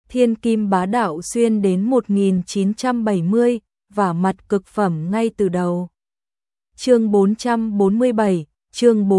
thiên kim bá đạo xuyên đến 1970, vả mặt cực phẩm ngay từ đầu. Chương 447, chương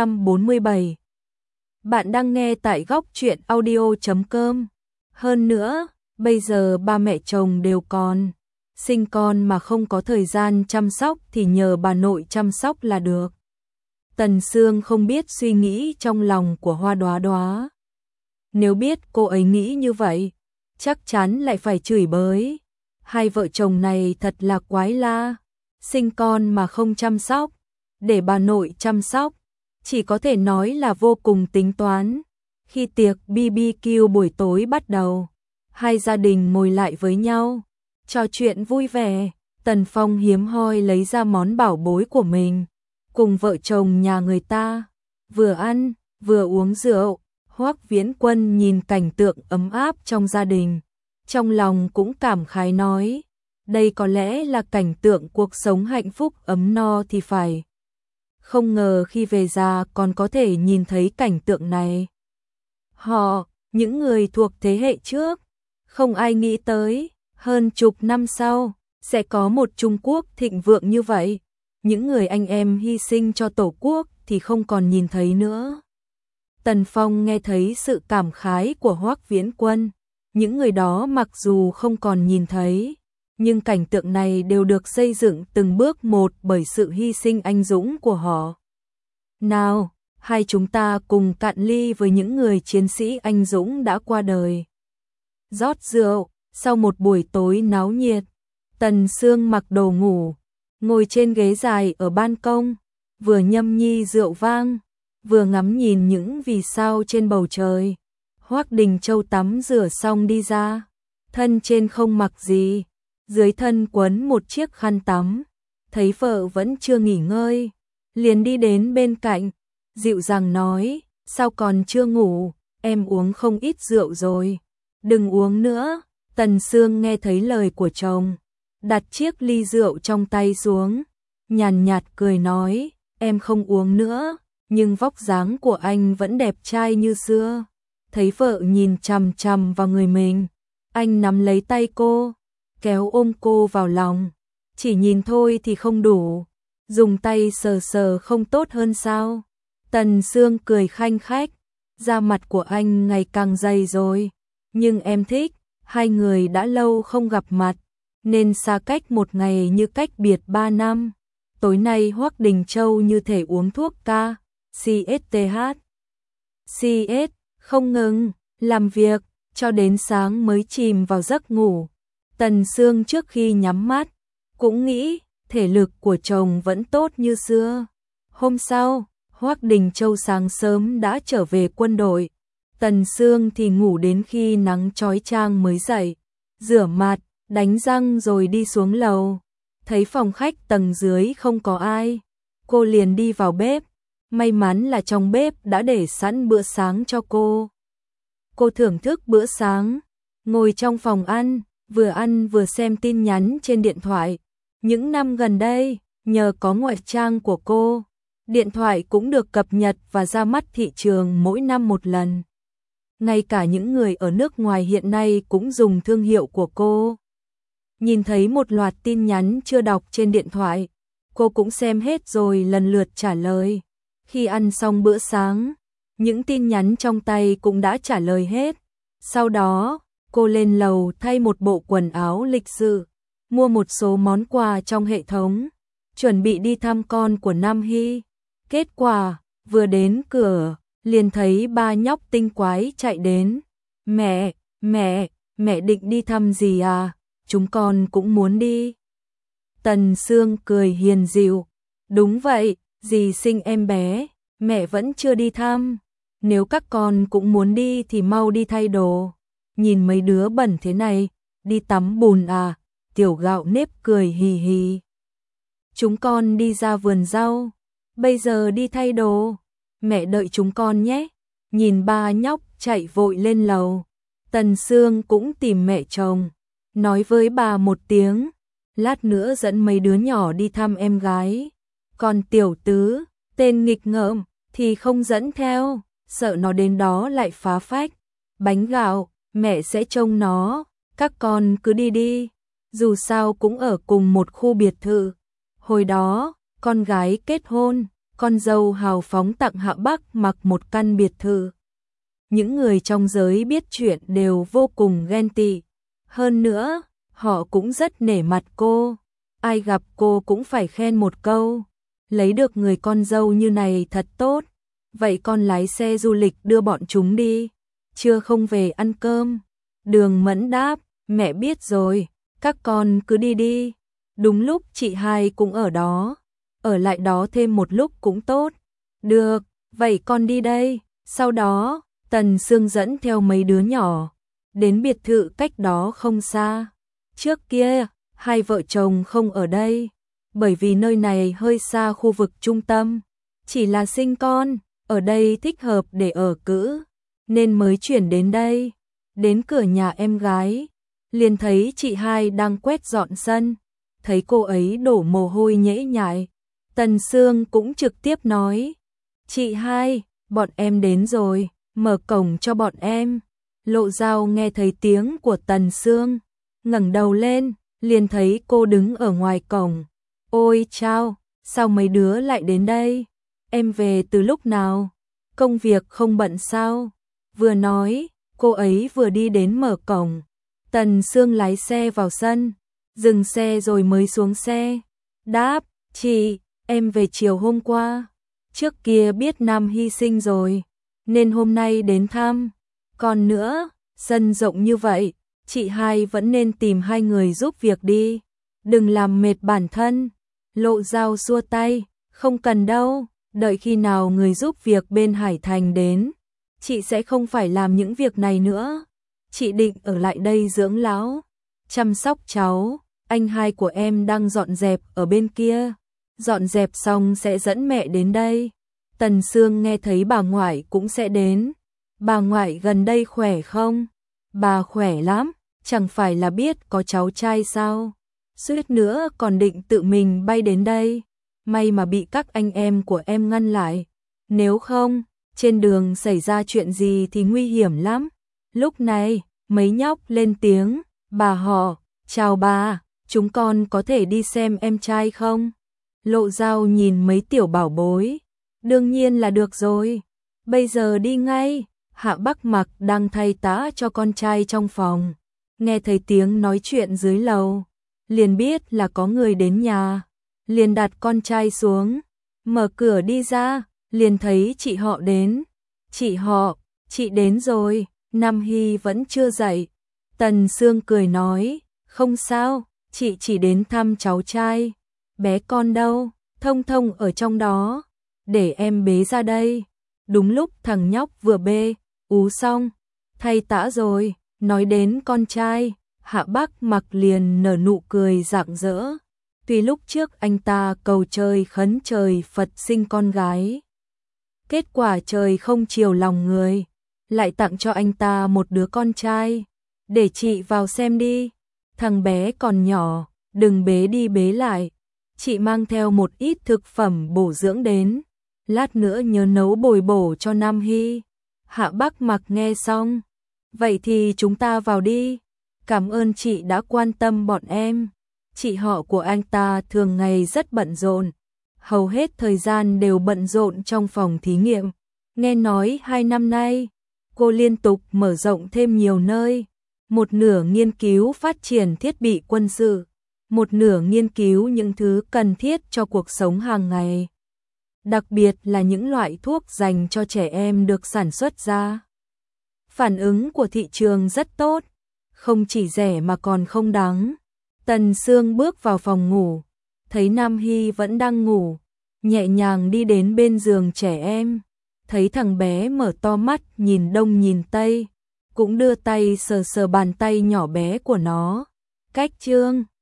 447. Bạn đang nghe tại góc truyện audio.com. Hơn nữa, bây giờ ba mẹ chồng đều còn sinh con mà không có thời gian chăm sóc thì nhờ bà nội chăm sóc là được. Tần Sương không biết suy nghĩ trong lòng của Hoa Đóa Đóa. Nếu biết cô ấy nghĩ như vậy, chắc chắn lại phải chửi bới. Hai vợ chồng này thật là quái la, sinh con mà không chăm sóc, để bà nội chăm sóc, chỉ có thể nói là vô cùng tính toán. Khi tiệc BBQ buổi tối bắt đầu, hai gia đình ngồi lại với nhau, trò chuyện vui vẻ. Tần Phong hiếm hoi lấy ra món bảo bối của mình, cùng vợ chồng nhà người ta, vừa ăn, vừa uống rượu. Hoắc Viễn Quân nhìn cảnh tượng ấm áp trong gia đình, trong lòng cũng cảm khái nói, đây có lẽ là cảnh tượng cuộc sống hạnh phúc ấm no thì phải. Không ngờ khi về già còn có thể nhìn thấy cảnh tượng này. Họ, những người thuộc thế hệ trước, không ai nghĩ tới, hơn chục năm sau, sẽ có một Trung Quốc thịnh vượng như vậy. Những người anh em hy sinh cho Tổ quốc thì không còn nhìn thấy nữa. Tần Phong nghe thấy sự cảm khái của Hoắc Viễn Quân. Những người đó mặc dù không còn nhìn thấy, nhưng cảnh tượng này đều được xây dựng từng bước một bởi sự hy sinh anh dũng của họ. Nào, hai chúng ta cùng cạn ly với những người chiến sĩ anh dũng đã qua đời. Rót rượu, sau một buổi tối náo nhiệt, Tần Sương mặc đồ ngủ, ngồi trên ghế dài ở ban công, vừa nhâm nhi rượu vang, vừa ngắm nhìn những vì sao trên bầu trời. Hoắc Đình Châu tắm rửa xong đi ra, thân trên không mặc gì, dưới thân quấn một chiếc khăn tắm, thấy vợ vẫn chưa nghỉ ngơi, liền đi đến bên cạnh, dịu dàng nói, sao còn chưa ngủ, em uống không ít rượu rồi, đừng uống nữa. Tần Sương nghe thấy lời của chồng, đặt chiếc ly rượu trong tay xuống, nhàn nhạt cười nói, em không uống nữa, nhưng vóc dáng của anh vẫn đẹp trai như xưa. Thấy vợ nhìn chằm chằm vào người mình, anh nắm lấy tay cô, kéo ôm cô vào lòng. Chỉ nhìn thôi thì không đủ, dùng tay sờ sờ không tốt hơn sao? Tần Sương cười khanh khách, da mặt của anh ngày càng dày rồi, nhưng em thích. Hai người đã lâu không gặp mặt, nên xa cách một ngày như cách biệt 3 năm. Tối nay Hoắc Đình Châu như thể uống thuốc ca, CSTH. CS, không ngừng, làm việc, cho đến sáng mới chìm vào giấc ngủ. Tần Sương trước khi nhắm mắt, cũng nghĩ, thể lực của chồng vẫn tốt như xưa. Hôm sau, Hoắc Đình Châu sáng sớm đã trở về quân đội. Tần Sương thì ngủ đến khi nắng chói chang mới dậy, rửa mặt, đánh răng rồi đi xuống lầu. Thấy phòng khách tầng dưới không có ai, cô liền đi vào bếp. May mắn là trong bếp đã để sẵn bữa sáng cho cô. Cô thưởng thức bữa sáng, ngồi trong phòng ăn vừa xem tin nhắn trên điện thoại. Những năm gần đây, nhờ có ngoại trang của cô, điện thoại cũng được cập nhật và ra mắt thị trường mỗi năm một lần. Ngay cả những người ở nước ngoài hiện nay cũng dùng thương hiệu của cô. Nhìn thấy một loạt tin nhắn chưa đọc trên điện thoại, cô cũng xem hết rồi lần lượt trả lời. Khi ăn xong bữa sáng, những tin nhắn trong tay cũng đã trả lời hết. Sau đó, cô lên lầu thay một bộ quần áo lịch sự, mua một số món quà trong hệ thống, chuẩn bị đi thăm con của Nam Hy. Kết quả, vừa đến cửa, liền thấy ba nhóc tinh quái chạy đến. Mẹ định đi thăm gì à? Chúng con cũng muốn đi. Tần Sương cười hiền dịu. Đúng vậy, dì sinh em bé, mẹ vẫn chưa đi thăm. Nếu các con cũng muốn đi thì mau đi thay đồ. Nhìn mấy đứa bẩn thế này, đi tắm bùn à? Tiểu Gạo Nếp cười hì hì. Chúng con đi ra vườn rau, bây giờ đi thay đồ. Mẹ đợi chúng con nhé. Nhìn ba nhóc chạy vội lên lầu, Tần Sương cũng tìm mẹ chồng, nói với bà một tiếng, lát nữa dẫn mấy đứa nhỏ đi thăm em gái. Còn Tiểu Tứ, tên nghịch ngợm, thì không dẫn theo, sợ nó đến đó lại phá phách. Bánh gạo, mẹ sẽ trông nó, các con cứ đi đi, dù sao cũng ở cùng một khu biệt thự. Hồi đó, con gái kết hôn, con dâu hào phóng tặng Hạ Bắc Mặc một căn biệt thự. Những người trong giới biết chuyện đều vô cùng ghen tị. Hơn nữa, họ cũng rất nể mặt cô. Ai gặp cô cũng phải khen một câu. Lấy được người con dâu như này thật tốt. Vậy con lái xe du lịch đưa bọn chúng đi. Trưa không về ăn cơm. Đường Mẫn đáp, mẹ biết rồi, các con cứ đi đi. Đúng lúc chị hai cũng ở đó. Ở lại đó thêm một lúc cũng tốt. Được, vậy con đi đây. Sau đó, Tần Sương dẫn theo mấy đứa nhỏ. Đến biệt thự cách đó không xa. Trước kia, hai vợ chồng không ở đây. Bởi vì nơi này hơi xa khu vực trung tâm. Chỉ là sinh con, ở đây thích hợp để ở cữ. Nên mới chuyển đến đây. Đến cửa nhà em gái. Liền thấy chị hai đang quét dọn sân. Thấy cô ấy đổ mồ hôi nhễ nhại. Tần Sương cũng trực tiếp nói. Chị hai, bọn em đến rồi, mở cổng cho bọn em. Lộ Dao nghe thấy tiếng của Tần Sương, ngẩng đầu lên, liền thấy cô đứng ở ngoài cổng. Ôi chao, sao mấy đứa lại đến đây? Em về từ lúc nào? Công việc không bận sao? Vừa nói, cô ấy vừa đi đến mở cổng. Tần Sương lái xe vào sân, dừng xe rồi mới xuống xe. Đáp, chị, em về chiều hôm qua. Trước kia biết Nam hy sinh rồi, nên hôm nay đến thăm. Còn nữa, sân rộng như vậy, chị hai vẫn nên tìm hai người giúp việc đi. Đừng làm mệt bản thân. Lộ Dao xua tay, không cần đâu, đợi khi nào người giúp việc bên Hải Thành đến. Chị sẽ không phải làm những việc này nữa. Chị định ở lại đây dưỡng lão, chăm sóc cháu. Anh hai của em đang dọn dẹp ở bên kia. Dọn dẹp xong sẽ dẫn mẹ đến đây. Tần Sương nghe thấy bà ngoại cũng sẽ đến. Bà ngoại gần đây khỏe không? Bà khỏe lắm, chẳng phải là biết có cháu trai sao? Suýt nữa còn định tự mình bay đến đây. May mà bị các anh em của em ngăn lại. Nếu không, trên đường xảy ra chuyện gì thì nguy hiểm lắm. Lúc này, mấy nhóc lên tiếng. Bà họ, chào bà, chúng con có thể đi xem em trai không? Lộ Dao nhìn mấy tiểu bảo bối. Đương nhiên là được rồi. Bây giờ đi ngay. Hạ Bắc Mặc đang thay tã cho con trai trong phòng. Nghe thấy tiếng nói chuyện dưới lầu, liền biết là có người đến nhà. Liền đặt con trai xuống, mở cửa đi ra, liền thấy chị họ đến. Chị họ, chị đến rồi, Nam Hy vẫn chưa dậy. Tần Sương cười nói, không sao, chị chỉ đến thăm cháu trai. Bé con đâu, Thông Thông ở trong đó, để em bế ra đây. Đúng lúc thằng nhóc vừa bê ú xong, thay tã rồi. Nói đến con trai, Hạ Bắc Mặc liền nở nụ cười rạng rỡ. Tuy lúc trước anh ta cầu trời khấn trời Phật sinh con gái, kết quả trời không chiều lòng người, lại tặng cho anh ta một đứa con trai. Để chị vào xem đi, thằng bé còn nhỏ, đừng bế đi bế lại. Chị mang theo một ít thực phẩm bổ dưỡng đến, lát nữa nhớ nấu bồi bổ cho Nam Hy. Hạ Bắc Mặc nghe xong, vậy thì chúng ta vào đi. Cảm ơn chị đã quan tâm bọn em. Chị họ của anh ta thường ngày rất bận rộn, hầu hết thời gian đều bận rộn trong phòng thí nghiệm. Nghe nói 2 năm nay, cô liên tục mở rộng thêm nhiều nơi. Một nửa nghiên cứu phát triển thiết bị quân sự, một nửa nghiên cứu những thứ cần thiết cho cuộc sống hàng ngày. Đặc biệt là những loại thuốc dành cho trẻ em được sản xuất ra. Phản ứng của thị trường rất tốt, không chỉ rẻ mà còn không đáng. Tần Sương bước vào phòng ngủ, thấy Nam Hy vẫn đang ngủ, nhẹ nhàng đi đến bên giường trẻ em, thấy thằng bé mở to mắt nhìn đông nhìn tây, cũng đưa tay sờ sờ bàn tay nhỏ bé của nó. Cách chương